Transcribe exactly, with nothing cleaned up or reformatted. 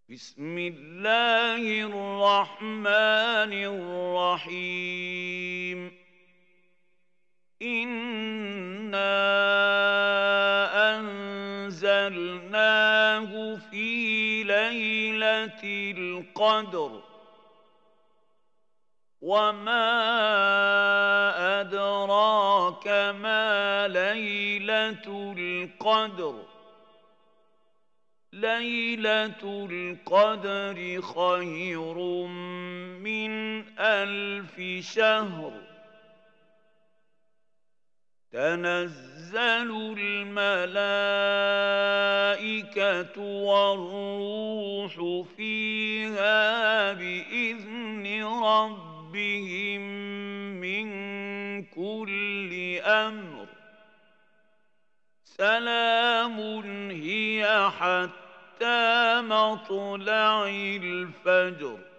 بسم الله الرحمن الرحيم إنا أنزلناه في ليلة القدر وما أدراك ما ليلة القدر ليلة القدر خير من ألف شهر تنزل الملائكة والروح فيها بإذن ربهم من كل أمر سلام هي حتى مطلع الفجر